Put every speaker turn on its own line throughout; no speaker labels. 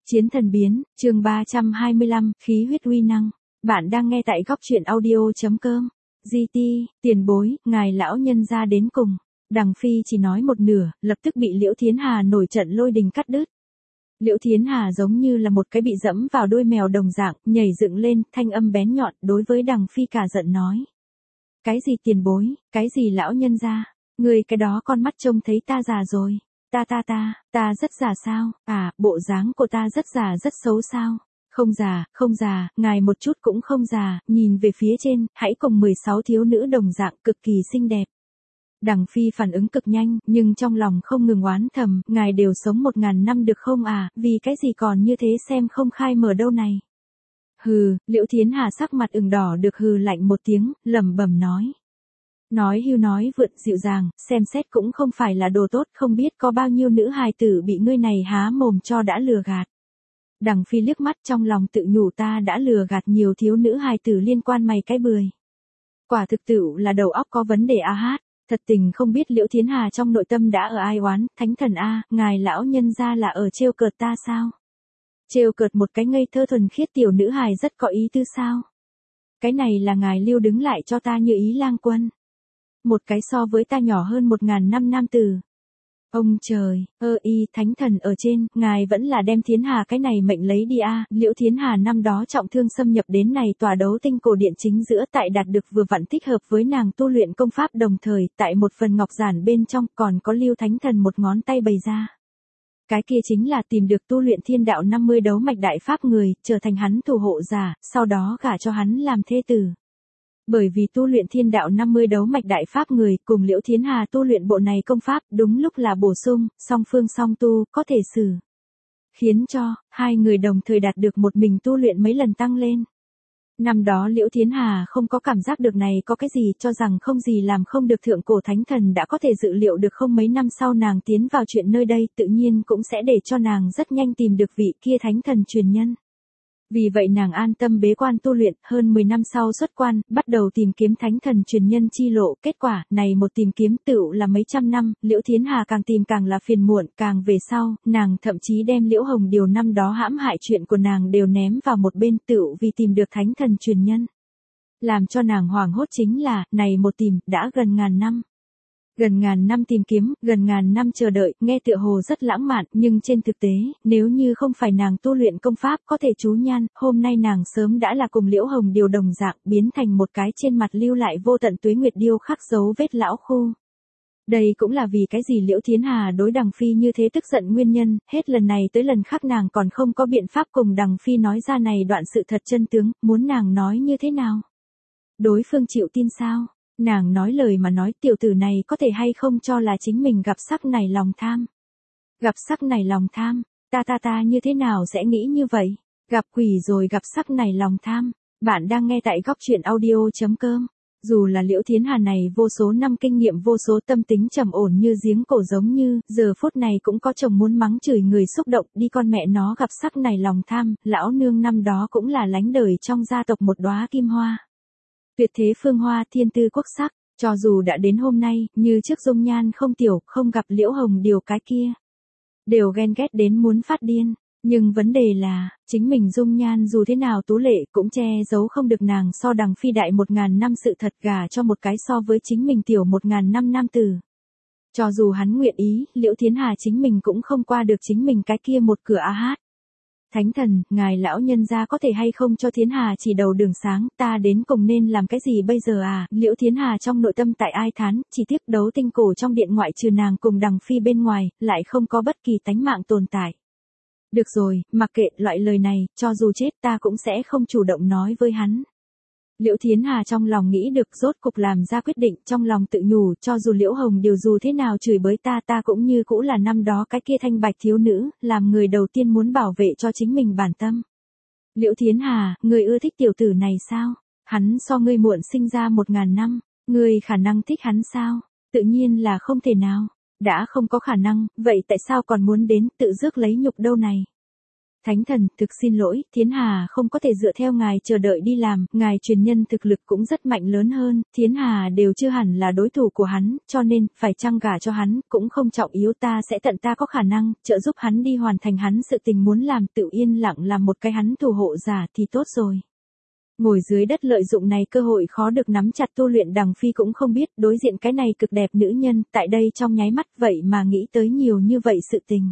Chiến thần biến, chương 325, khí huyết uy năng. Bạn đang nghe tại góc truyện audio.com. GT, tiền bối, ngài lão nhân ra đến cùng. Đằng Phi chỉ nói một nửa, lập tức bị Liễu Thiến Hà nổi trận lôi đình cắt đứt. Liễu Thiến Hà giống như là một cái bị dẫm vào đuôi mèo đồng dạng, nhảy dựng lên, thanh âm bén nhọn, đối với Đằng Phi cả giận nói. Cái gì tiền bối, cái gì lão nhân ra, người cái đó con mắt trông thấy ta già rồi. Ta rất già sao, bộ dáng của ta rất già rất xấu sao. Không già, ngài một chút cũng không già, nhìn về phía trên, hãy cùng 16 thiếu nữ đồng dạng cực kỳ xinh đẹp. Đằng Phi phản ứng cực nhanh, nhưng trong lòng không ngừng oán thầm, ngài đều sống 1000 năm được không vì cái gì còn như thế xem không khai mở đâu này. Hừ, Liễu Thiến Hà sắc mặt ửng đỏ được hừ lạnh một tiếng, lẩm bẩm nói. Nói hưu nói vượt dịu dàng, xem xét cũng không phải là đồ tốt, không biết có bao nhiêu nữ hài tử bị ngươi này há mồm cho đã lừa gạt. Đằng Phi liếc mắt trong lòng tự nhủ ta đã lừa gạt nhiều thiếu nữ hài tử liên quan mày cái bười. Quả thực tựu là đầu óc có vấn đề thật tình không biết Liễu Thiến Hà trong nội tâm đã ở ai oán, thánh thần ngài lão nhân ra là ở trêu cợt ta sao? Trêu cợt một cái ngây thơ thuần khiết tiểu nữ hài rất có ý tư sao? Cái này là ngài lưu đứng lại cho ta như ý lang quân. Một cái so với ta nhỏ hơn 1000 năm nam tử. Ông trời, thánh thần ở trên, ngài vẫn là đem Thiến Hà cái này mệnh lấy đi Liễu Thiến Hà năm đó trọng thương xâm nhập đến này tòa đấu tinh cổ điện chính giữa tại đạt được vừa vặn thích hợp với nàng tu luyện công pháp đồng thời, tại một phần ngọc giản bên trong còn có lưu thánh thần một ngón tay bày ra. Cái kia chính là tìm được tu luyện thiên đạo 50 đấu mạch đại pháp người, trở thành hắn thủ hộ giả, sau đó gả cho hắn làm thê tử. Bởi vì tu luyện thiên đạo 50 đấu mạch đại pháp người cùng Liễu Thiến Hà tu luyện bộ này công pháp đúng lúc là bổ sung, song phương song tu, có thể xử. Khiến cho, hai người đồng thời đạt được một mình tu luyện mấy lần tăng lên. Năm đó Liễu Thiến Hà không có cảm giác được này có cái gì cho rằng không gì làm không được thượng cổ thánh thần đã có thể dự liệu được không mấy năm sau nàng tiến vào chuyện nơi đây tự nhiên cũng sẽ để cho nàng rất nhanh tìm được vị kia thánh thần truyền nhân. Vì vậy nàng an tâm bế quan tu luyện, hơn 10 năm sau xuất quan, bắt đầu tìm kiếm thánh thần truyền nhân chi lộ, kết quả, này một tìm kiếm tựu là mấy trăm năm, Liễu Thiến Hà càng tìm càng là phiền muộn, càng về sau, nàng thậm chí đem Liễu Hồng Điều năm đó hãm hại chuyện của nàng đều ném vào một bên tựu vì tìm được thánh thần truyền nhân. Làm cho nàng hoảng hốt chính là, này một tìm, đã gần 1000 năm. Gần 1000 năm tìm kiếm, gần 1000 năm chờ đợi, nghe tựa hồ rất lãng mạn, nhưng trên thực tế, nếu như không phải nàng tu luyện công pháp có thể chú nhan, hôm nay nàng sớm đã là cùng Liễu Hồng Điều đồng dạng, biến thành một cái trên mặt lưu lại vô tận tuế nguyệt điêu khắc dấu vết lão khu. Đây cũng là vì cái gì Liễu Thiến Hà đối Đằng Phi như thế tức giận nguyên nhân, hết lần này tới lần khác nàng còn không có biện pháp cùng Đằng Phi nói ra này đoạn sự thật chân tướng, muốn nàng nói như thế nào? Đối phương chịu tin sao? Nàng nói lời mà nói tiểu tử này có thể hay không cho là chính mình gặp sắc này lòng tham. Gặp sắc này lòng tham, ta như thế nào sẽ nghĩ như vậy? Gặp quỷ rồi gặp sắc này lòng tham. Bạn đang nghe tại góc truyện audio.com. Dù là Liễu Thiến Hà này vô số năm kinh nghiệm vô số tâm tính trầm ổn như giếng cổ giống như, giờ phút này cũng có chồng muốn mắng chửi người xúc động đi con mẹ nó gặp sắc này lòng tham, lão nương năm đó cũng là lánh đời trong gia tộc một đóa kim hoa. Tuyệt thế phương hoa thiên tư quốc sắc, cho dù đã đến hôm nay, như trước dung nhan không tiểu, không gặp Liễu Hồng Điều cái kia. Đều ghen ghét đến muốn phát điên, nhưng vấn đề là, chính mình dung nhan dù thế nào tú lệ cũng che giấu không được nàng so Đằng Phi đại 1000 năm sự thật gả cho một cái so với chính mình tiểu 1000 năm nam tử. Cho dù hắn nguyện ý, Liễu Thiến Hà chính mình cũng không qua được chính mình cái kia một cửa Thánh thần, ngài lão nhân gia có thể hay không cho Thiến Hà chỉ đầu đường sáng, ta đến cùng nên làm cái gì bây giờ Liễu Thiến Hà trong nội tâm tại ai thán, chỉ tiếc đấu tinh cổ trong điện ngoại trừ nàng cùng Đằng Phi bên ngoài, lại không có bất kỳ tánh mạng tồn tại. Được rồi, mặc kệ loại lời này, cho dù chết ta cũng sẽ không chủ động nói với hắn. Liễu Thiến Hà trong lòng nghĩ được rốt cục làm ra quyết định, trong lòng tự nhủ, cho dù Liễu Hồng Điều dù thế nào chửi bới ta cũng như cũ là năm đó cái kia thanh bạch thiếu nữ, làm người đầu tiên muốn bảo vệ cho chính mình bản tâm. Liễu Thiến Hà, người ưa thích tiểu tử này sao? Hắn so ngươi muộn sinh ra 1000 năm, ngươi khả năng thích hắn sao? Tự nhiên là không thể nào. Đã không có khả năng, vậy tại sao còn muốn đến tự rước lấy nhục đâu này? Thánh thần, thực xin lỗi, Thiến Hà không có thể dựa theo ngài chờ đợi đi làm, ngài truyền nhân thực lực cũng rất mạnh lớn hơn, Thiến Hà đều chưa hẳn là đối thủ của hắn, cho nên, phải chăng gả cho hắn, cũng không trọng yếu, ta sẽ tận ta có khả năng, trợ giúp hắn đi hoàn thành hắn sự tình muốn làm, tự yên lặng làm một cái hắn thủ hộ giả thì tốt rồi. Ngồi dưới đất lợi dụng này cơ hội khó được nắm chặt tu luyện, Đằng Phi cũng không biết, đối diện cái này cực đẹp nữ nhân, tại đây trong nháy mắt vậy mà nghĩ tới nhiều như vậy sự tình.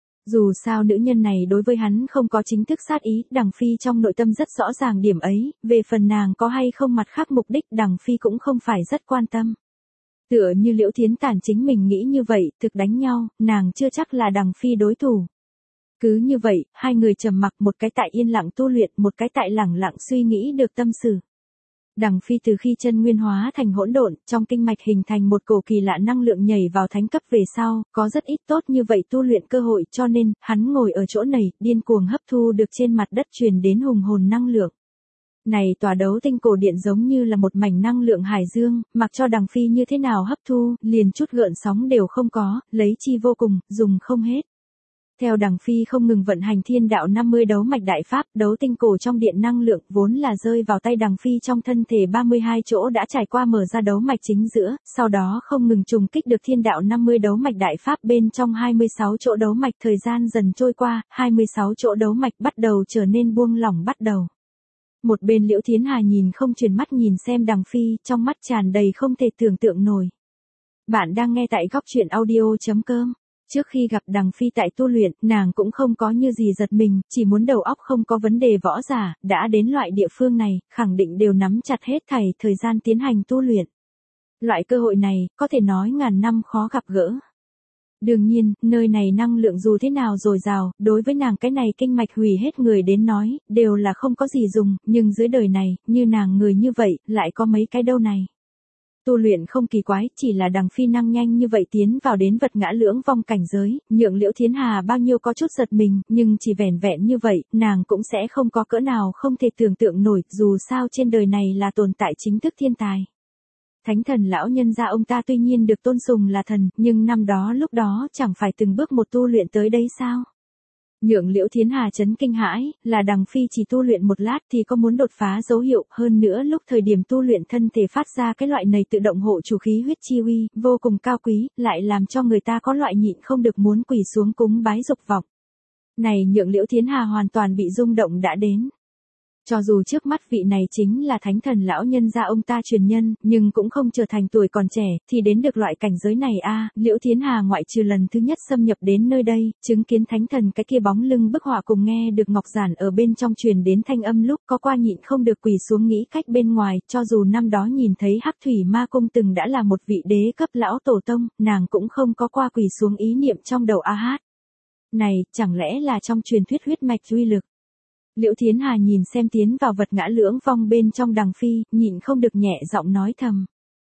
Dù sao nữ nhân này đối với hắn không có chính thức sát ý, Đằng Phi trong nội tâm rất rõ ràng điểm ấy, về phần nàng có hay không mặt khác mục đích Đằng Phi cũng không phải rất quan tâm. Tựa như Liễu Thiến Tản chính mình nghĩ như vậy, thực đánh nhau, nàng chưa chắc là Đằng Phi đối thủ. Cứ như vậy, hai người trầm mặc, một cái tại yên lặng tu luyện, một cái tại lẳng lặng suy nghĩ được tâm sự. Đằng Phi từ khi chân nguyên hóa thành hỗn độn, trong kinh mạch hình thành một cổ kỳ lạ năng lượng nhảy vào thánh cấp về sau, có rất ít tốt như vậy tu luyện cơ hội, cho nên, hắn ngồi ở chỗ này, điên cuồng hấp thu được trên mặt đất truyền đến hùng hồn năng lượng. Này tòa đấu tinh cổ điện giống như là một mảnh năng lượng hải dương, mặc cho Đằng Phi như thế nào hấp thu, liền chút gợn sóng đều không có, lấy chi vô cùng, dùng không hết. Theo Đằng Phi không ngừng vận hành thiên đạo 50 đấu mạch đại pháp, đấu tinh cổ trong điện năng lượng vốn là rơi vào tay Đằng Phi trong thân thể 32 chỗ đã trải qua mở ra đấu mạch chính giữa, sau đó không ngừng trùng kích được thiên đạo 50 đấu mạch đại pháp bên trong 26 chỗ đấu mạch, thời gian dần trôi qua, 26 chỗ đấu mạch bắt đầu trở nên buông lỏng bắt đầu. Một bên Liễu Thiến Hà nhìn không chuyển mắt nhìn xem Đằng Phi, trong mắt tràn đầy không thể tưởng tượng nổi. Bạn đang nghe tại góc truyện audio.com. Trước khi gặp Đằng Phi tại tu luyện, nàng cũng không có như gì giật mình, chỉ muốn đầu óc không có vấn đề võ giả, đã đến loại địa phương này, khẳng định đều nắm chặt hết thảy thời gian tiến hành tu luyện. Loại cơ hội này, có thể nói ngàn năm khó gặp gỡ. Đương nhiên, nơi này năng lượng dù thế nào dồi dào, đối với nàng cái này kinh mạch hủy hết người đến nói, đều là không có gì dùng, nhưng dưới đời này, như nàng người như vậy, lại có mấy cái đâu này. Tu luyện không kỳ quái, chỉ là Đằng Phi năng nhanh như vậy tiến vào đến vật ngã lưỡng vong cảnh giới, nhượng Liễu Thiến Hà bao nhiêu có chút giật mình, nhưng chỉ vẻn vẹn như vậy, nàng cũng sẽ không có cỡ nào không thể tưởng tượng nổi, dù sao trên đời này là tồn tại chính thức thiên tài. Thánh thần lão nhân gia ông ta tuy nhiên được tôn sùng là thần, nhưng năm đó lúc đó chẳng phải từng bước một tu luyện tới đây sao? Nhượng Liễu Thiến Hà chấn kinh hãi, là Đằng Phi chỉ tu luyện một lát thì có muốn đột phá dấu hiệu, hơn nữa lúc thời điểm tu luyện thân thể phát ra cái loại này tự động hộ chủ khí huyết chi uy, vô cùng cao quý, lại làm cho người ta có loại nhịn không được muốn quỳ xuống cúng bái dục vọng. Này nhượng Liễu Thiến Hà hoàn toàn bị rung động đã đến. Cho dù trước mắt vị này chính là thánh thần lão nhân gia ông ta truyền nhân, nhưng cũng không trở thành tuổi còn trẻ, thì đến được loại cảnh giới này a. Liễu Thiến Hà ngoại trừ lần thứ nhất xâm nhập đến nơi đây, chứng kiến thánh thần cái kia bóng lưng bức họa cùng nghe được ngọc giản ở bên trong truyền đến thanh âm lúc có qua nhịn không được quỳ xuống nghĩ cách bên ngoài, cho dù năm đó nhìn thấy Hắc Thủy Ma Cung từng đã là một vị đế cấp lão tổ tông, nàng cũng không có qua quỳ xuống ý niệm trong đầu a hát. Này, chẳng lẽ là trong truyền thuyết huyết mạch uy lực? Liễu Thiến Hà nhìn xem tiến vào vật ngã lưỡng vong bên trong Đằng Phi, nhịn không được nhẹ giọng nói thầm.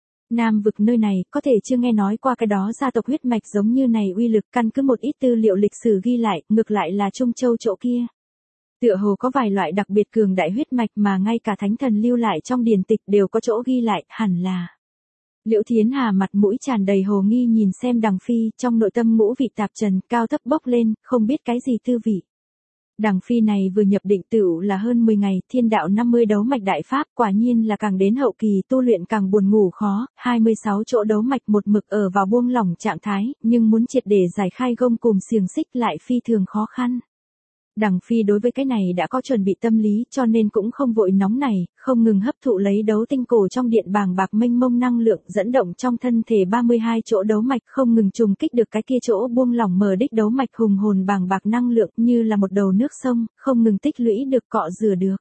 Nam vực nơi này, có thể chưa nghe nói qua cái đó gia tộc huyết mạch giống như này uy lực, căn cứ một ít tư liệu lịch sử ghi lại, ngược lại là Trung Châu chỗ kia. Tựa hồ có vài loại đặc biệt cường đại huyết mạch mà ngay cả thánh thần lưu lại trong điển tịch đều có chỗ ghi lại, hẳn là. Liễu Thiến Hà mặt mũi tràn đầy hồ nghi nhìn xem Đằng Phi, trong nội tâm ngũ vị tạp trần, cao thấp bốc lên, không biết cái gì tư vị. Đằng Phi này vừa nhập định tựu là hơn 10 ngày, thiên đạo 50 đấu mạch đại pháp, quả nhiên là càng đến hậu kỳ tu luyện càng buồn ngủ khó, 26 chỗ đấu mạch một mực ở vào buông lỏng trạng thái, nhưng muốn triệt để giải khai gông cùm xiềng xích lại phi thường khó khăn. Đằng Phi đối với cái này đã có chuẩn bị tâm lý, cho nên cũng không vội nóng này, không ngừng hấp thụ lấy đấu tinh cổ trong điện bàng bạc mênh mông năng lượng dẫn động trong thân thể 32 chỗ đấu mạch, không ngừng trùng kích được cái kia chỗ buông lỏng mở đích đấu mạch hùng hồn bàng bạc năng lượng như là một đầu nước sông, không ngừng tích lũy được cọ rửa được.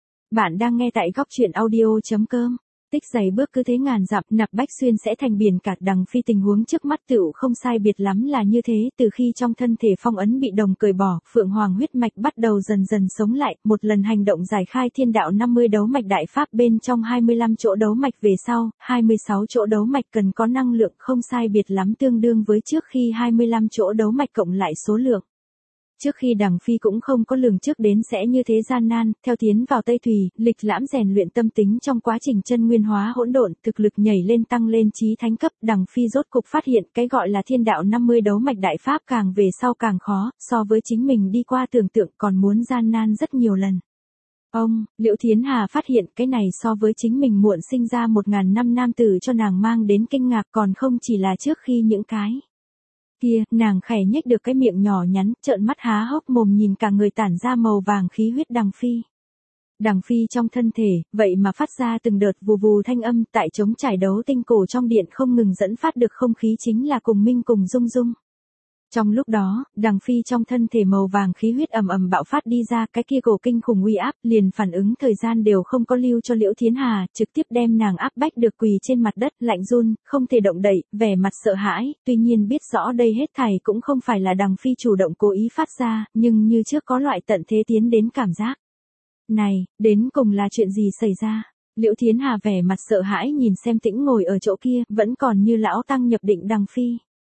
Bạn đang nghe tại góc truyện audio.com. Tích giày bước cứ thế ngàn dặm, nạp Bách Xuyên sẽ thành biển cả. Đằng Phi tình huống trước mắt tựu không sai biệt lắm là như thế, từ khi trong thân thể phong ấn bị đồng cởi bỏ, Phượng Hoàng huyết mạch bắt đầu dần dần sống lại, một lần hành động giải khai thiên đạo 50 đấu mạch đại pháp bên trong 25 chỗ đấu mạch về sau, 26 chỗ đấu mạch cần có năng lượng không sai biệt lắm tương đương với trước khi 25 chỗ đấu mạch cộng lại số lượng. Trước khi Đằng Phi cũng không có lường trước đến sẽ như thế gian nan, theo tiến vào Tây Thủy, lịch lãm rèn luyện tâm tính trong quá trình chân nguyên hóa hỗn độn, thực lực nhảy lên tăng lên chí thánh cấp, Đằng Phi rốt cục phát hiện cái gọi là thiên đạo 50 đấu mạch đại pháp càng về sau càng khó, so với chính mình đi qua tưởng tượng còn muốn gian nan rất nhiều lần. Liễu Thiến Hà phát hiện cái này so với chính mình muộn sinh ra 1000 năm nam tử cho nàng mang đến kinh ngạc còn không chỉ là trước khi những cái kia, nàng khẽ nhếch được cái miệng nhỏ nhắn, trợn mắt há hốc mồm nhìn cả người tản ra màu vàng khí huyết Đằng Phi. Đằng Phi trong thân thể, vậy mà phát ra từng đợt vù vù thanh âm tại trống trải đấu tinh cổ trong điện không ngừng dẫn phát được không khí chính là cùng minh cùng dung dung. Trong lúc đó, Đằng Phi trong thân thể màu vàng khí huyết ầm ầm bạo phát đi ra, cái kia cổ kinh khủng uy áp, liền phản ứng thời gian đều không có lưu cho Liễu Thiến Hà, trực tiếp đem nàng áp bách được quỳ trên mặt đất, lạnh run, không thể động đậy, vẻ mặt sợ hãi, tuy nhiên biết rõ đây hết thảy cũng không phải là Đằng Phi chủ động cố ý phát ra, nhưng như trước có loại tận thế tiến đến cảm giác. Này, đến cùng là chuyện gì xảy ra? Liễu Thiến Hà vẻ mặt sợ hãi nhìn xem Tĩnh ngồi ở chỗ kia, vẫn còn như lão tăng nhập định Đằng Phi.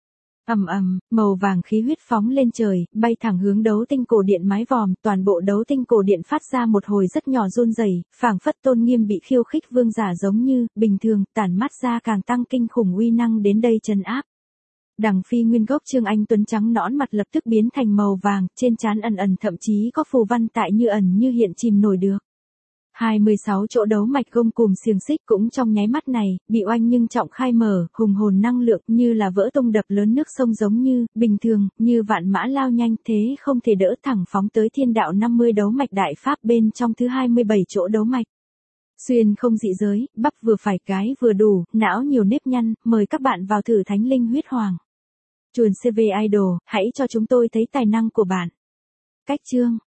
Màu vàng khí huyết phóng lên trời, bay thẳng hướng đấu tinh cổ điện mái vòm, toàn bộ đấu tinh cổ điện phát ra một hồi rất nhỏ run rẩy, phảng phất tôn nghiêm bị khiêu khích vương giả giống như, bình thường, tản mát ra càng tăng kinh khủng uy năng đến đây trấn áp. Đằng Phi nguyên gốc Trương Anh Tuấn trắng nõn mặt lập tức biến thành màu vàng, trên trán ẩn ẩn thậm chí có phù văn tại như ẩn như hiện chìm nổi được. 26 chỗ đấu mạch gông cùm xiềng xích cũng trong nháy mắt này, bị oanh nhưng trọng khai mở, hùng hồn năng lượng như là vỡ tung đập lớn nước sông giống như, bình thường, như vạn mã lao nhanh thế không thể đỡ thẳng phóng tới thiên đạo 50 đấu mạch đại pháp bên trong thứ 27 chỗ đấu mạch. Xuyên không dị giới, bắp vừa phải cái vừa đủ, não nhiều nếp nhăn, mời các bạn vào thử Thánh Linh Huyết Hoàng. Chuồn CV Idol, hãy cho chúng tôi thấy tài năng của bạn. Cách chương